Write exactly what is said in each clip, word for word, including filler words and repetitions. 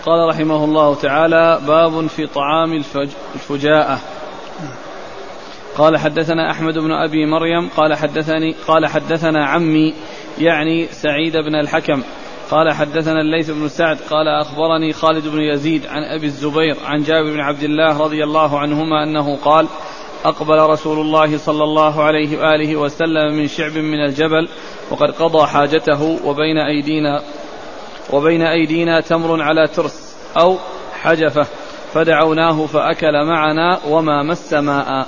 قال رحمه الله تعالى: باب في طعام الفج... الفجاءة. قال حدثنا أحمد بن أبي مريم قال حدثني قال حدثنا عمي يعني سعيد بن الحكم قال حدثنا الليث بن سعد قال أخبرني خالد بن يزيد عن أبي الزبير عن جابر بن عبد الله رضي الله عنهما أنه قال: أقبل رسول الله صلى الله عليه وآله وسلم من شعب من الجبل وقد قضى حاجته وبين أيدينا وبين أيدينا تمر على ترس أو حجفة فدعوناه فأكل معنا وما مس ماء.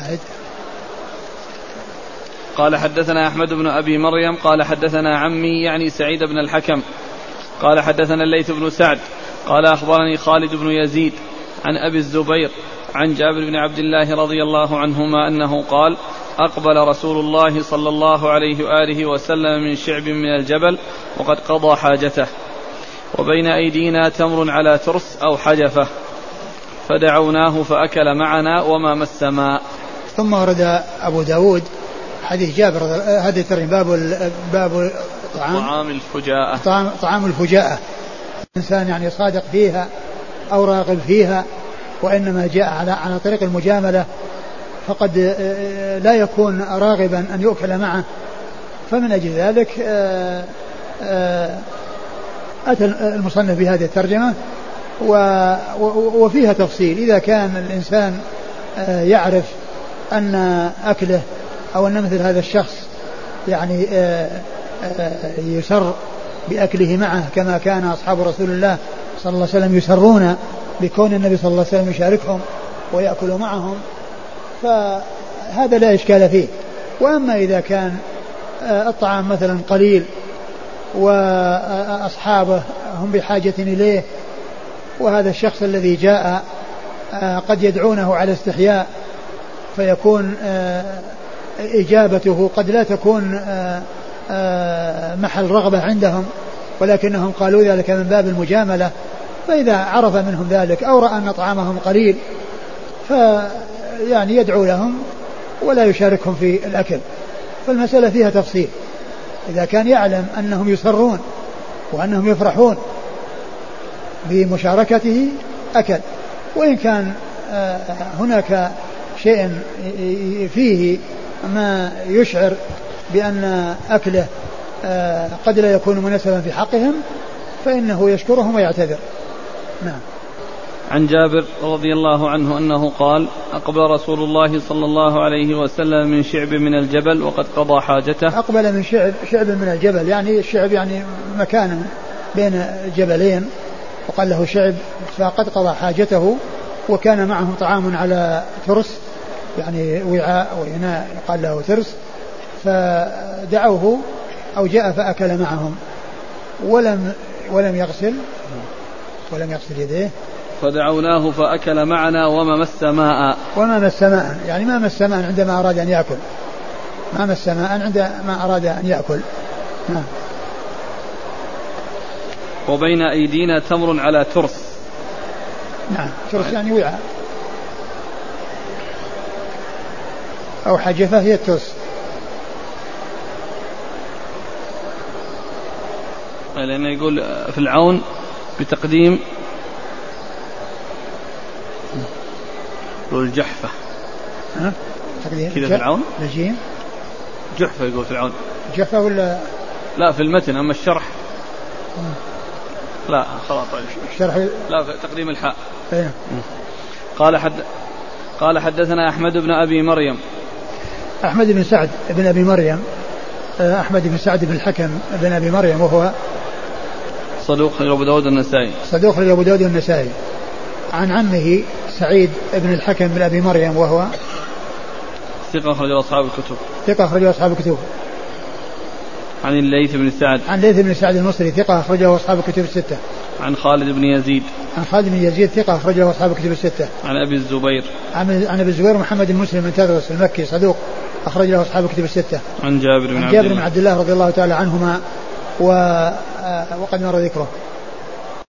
قال حدثنا أحمد بن أبي مريم قال حدثنا عمي يعني سعيد بن الحكم قال حدثنا الليث بن سعد قال أخبرني خالد بن يزيد عن أبي الزبير عن جابر بن عبد الله رضي الله عنهما أنه قال: أقبل رسول الله صلى الله عليه وآله وسلم من شعب من الجبل وقد قضى حاجته وبين أيدينا تمر على ترس أو حجفة فدعوناه فأكل معنا وما مس ماء. ثم ورد أبو داود حديث جابر هذا ترى باب باب طعام, طعام الفجاءة طعام, طعام الفجاءة. الإنسان يعني صادق فيها أو راغب فيها وإنما جاء على على طريق المجاملة فقد لا يكون راغبا أن يؤكل معه. فمن أجل ذلك أتى المصنف بهذه الترجمة وفيها تفصيل. إذا كان الإنسان يعرف أن أكله أو أن مثل هذا الشخص يعني يسر بأكله معه كما كان أصحاب رسول الله صلى الله عليه وسلم يسرون بكون النبي صلى الله عليه وسلم يشاركهم ويأكل معهم، فهذا لا إشكال فيه. وأما إذا كان الطعام مثلا قليل وأصحابه هم بحاجة إليه وهذا الشخص الذي جاء قد يدعونه على استحياء فيكون إجابته قد لا تكون محل رغبة عندهم ولكنهم قالوا ذلك من باب المجاملة، فإذا عرف منهم ذلك أو رأى أن طعامهم قليل فيعني يدعو لهم ولا يشاركهم في الأكل. فالمسألة فيها تفصيل. إذا كان يعلم أنهم يسرون وأنهم يفرحون بمشاركته أكل، وإن كان هناك شيء فيه ما يشعر بأن أكله قد لا يكون مناسبا في حقهم فإنه يشكرهم ويعتذر. نعم. عن جابر رضي الله عنه أنه قال: أقبل رسول الله صلى الله عليه وسلم من شعب من الجبل وقد قضى حاجته. أقبل من شعب, شعب من الجبل يعني الشعب يعني مكان بين جبلين وقال له شعب، فقد قضى حاجته وكان معهم طعام على ترس يعني وعاء وإناء قال له ترس، فدعوه أو جاء فأكل معهم ولم ولم يغسل ولم يغسل يديه فدعوناه فأكل معنا وما مس ماء. وما مس ماء يعني ما مس ماء عندما أراد أن يأكل، ما مس ماء عندما أراد أن يأكل. نعم. وبين أيدينا تمر على ترس. نعم ترس يعني وعاء أو حجفة هي الترس. لأنه يقول في العون بتقديم يقول الجحفة كذا في العون نجيم جحفة يقول في العون جحفة ولا لا في المتن. أما الشرح مم. لا خلاص الشرح لا في تقديم الحاء. أيه. قال حد قال حدثنا أحمد بن أبي مريم أحمد بن سعد بن أبي مريم أحمد بن سعد بن الحكم بن أبي مريم وهو صدوق أبو داود النسائي صدوق أبو داود النسائي عن عمه سعيد بن الحكم بن أبي مريم وهو ثقة أخرج أصحاب الكتب ثقة أخرج أصحاب الكتب. عن الليث بن سعد عن الليث بن سعد المصري ثقة أخرجه أصحاب الكتب الستة. عن خالد بن يزيد عن خالد بن يزيد ثقة أخرجه أصحاب الكتب الستة. عن أبي الزبير عن عن أبي الزبير محمد بن مسلم بن تدرس المكي صدوق أخرج له أصحاب الكتب الستة. عن جابر بن عن جابر بن عبد الله رضي الله تعالى عنهما وقد مر ذكره.